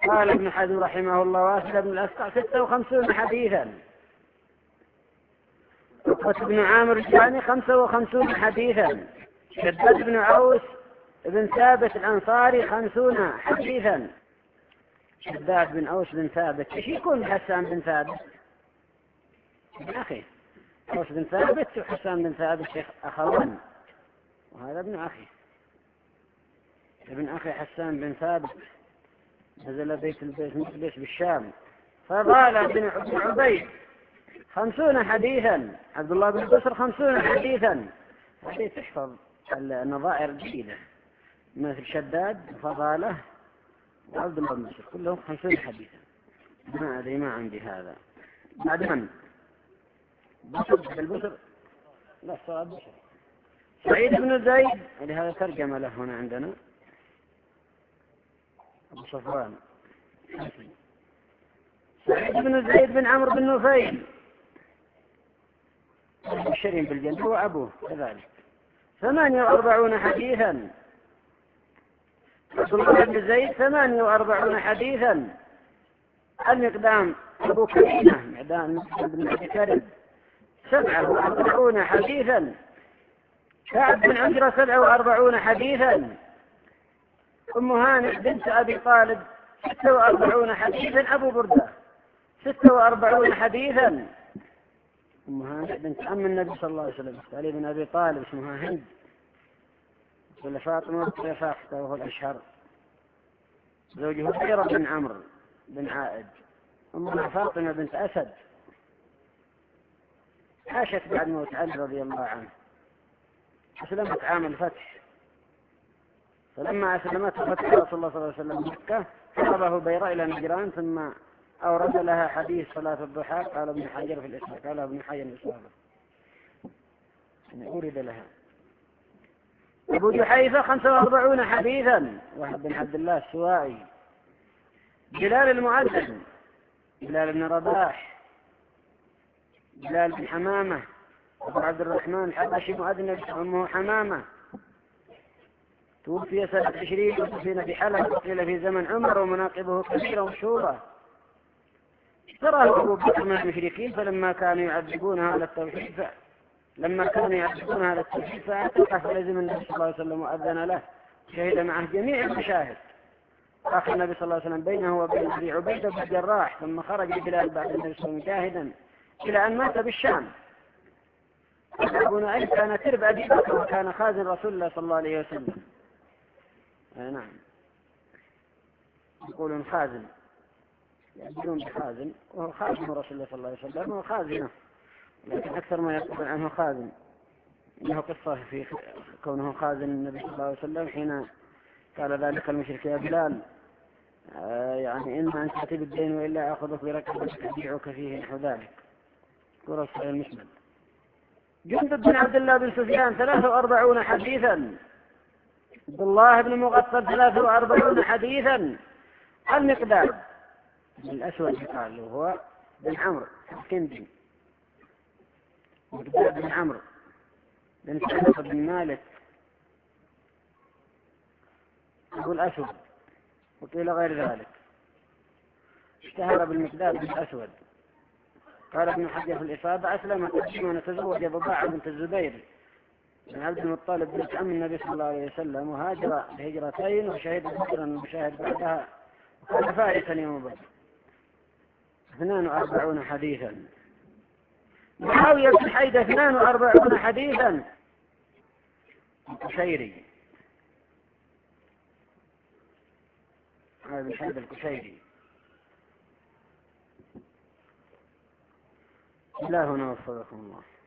قال ابن حزم رحمه الله واسل بن الأسقع 56 حديثا. عقبة بن عامر الجهني 55 حديثا. شداد بن أوس بن ثابت الأنصاري 50 حديثا. شداد بن أوس بن ثابت ايش يكون حسان بن ثابت؟ ابن أخي أوس بن ثابت وحسان بن ثابت شيخ أخوان، وهذا ابن أخي ابن أخي حسان بن ثابت نزل بيت مقدس بالشام. فضال بن عبيد 50 حديثا. عبد الله بن بسر 50 حديثا. هذه تحفظ النظائر الجديدة مثل شداد وفضاله وعبد الله بن بسر كلهم 50 حديثا. ما أدري ما عندي هذا. بعد من بسر لا صار بسر. سعيد بن زيد لهذا ترجم له هنا عندنا أبو صفوان. سعيد بن زيد بن عمرو بن نفيل مبشرين بالجنة وأبوه كذلك 48 حديثا. عبد الله بن زيد 48 حديثا. المقدام أبو كريمة مقدام بن أبي كريم 47 حديثا. كعب بن عجرة 47 حديثا. أم هانئ بنت أبي طالب 46 حديثا. أبو بردة 46 حديثا. أم هانئ بنت عم النبي صلى الله عليه وسلم علي بن أبي طالب اسمها هند ولا فاطمة ولا فاختة وهو الأشهر. زوجه خيرة بن عمرو بن عائد. أمها فاطمة بنت أسد عاشت بعد موت علي رضي الله عنه. أسلمت عام الفتح. فلما أسلمت فتح رسول الله صلى الله عليه وسلم مكة طلبه بيراء إلى نجران ثم أورد لها حديث صلاة الضحى. قال ابن حجر في الإسلام قال ابن حجر الإسلام أورد لها. أبو جحيفة 45 حديثا. وهب بن عبد الله السوائي. بلال المؤذن بلال بن رباح. بلال بن حمامة أبو عبد الرحمن الحبشي مؤذن أمه حمامة. توفي سنة 20 ودفن بحلب وقيل في زمن عمر ومناقبه كثيرة مشهورة. اشتراه أبو بكر من المشركين فلما كانوا يعذبونها على التوحيد فاعتقه فلزم النبي صلى الله عليه وسلم وأذن له. شهد معه جميع المشاهد. أخذ النبي صلى الله عليه وسلم بينه وبين أبي عبيدة بن الجراح ثم خرج بلال بعد النبي صلى الله عليه وسلم جاهدا إلى أن مات بالشام. أبو نعيم كان ترب أبي بكر وكان خازن رسول الله صلى الله عليه وسلم. نعم يقولون خازن يقولون بخازن وهو خازن رسول الله صلى الله عليه وسلم وهو خازنه، لكن أكثر ما يقول عنه خازن. إنه قصة في كونه خازن النبي صلى الله عليه وسلم حين قال ذلك المشرك يا بلال يعني إما أن تأتي بالدين وإلا أخذك بركبتك أبيعك فيه نحو ذلك. قرص المسند. جندب بن عبد الله بن سفيان 43 حديثا. عبد الله بن مغفل 43 حديثا. المقداد الأسود قال وهو بن عمرو الكندي. مقداد بن عمرو بن سعد بن مالك أبو الأسود وقيل غير ذلك. اشتهر بالمقداد بن الأسود. قال ابن حجر في الإصابة أسلم قديما وتزوج ضباعة بنت الزبير بن عبد المطلب بنت عم النبي صلى الله عليه وسلم وهاجر هجرتين وشهد بدرا وشهد بعدها وكان فارسا يوم بدر 42 حديثا. معاوية بن حيدة 42 حديثا. الكشيري بن حيدة الكشيري. إلهنا وفقكم الله.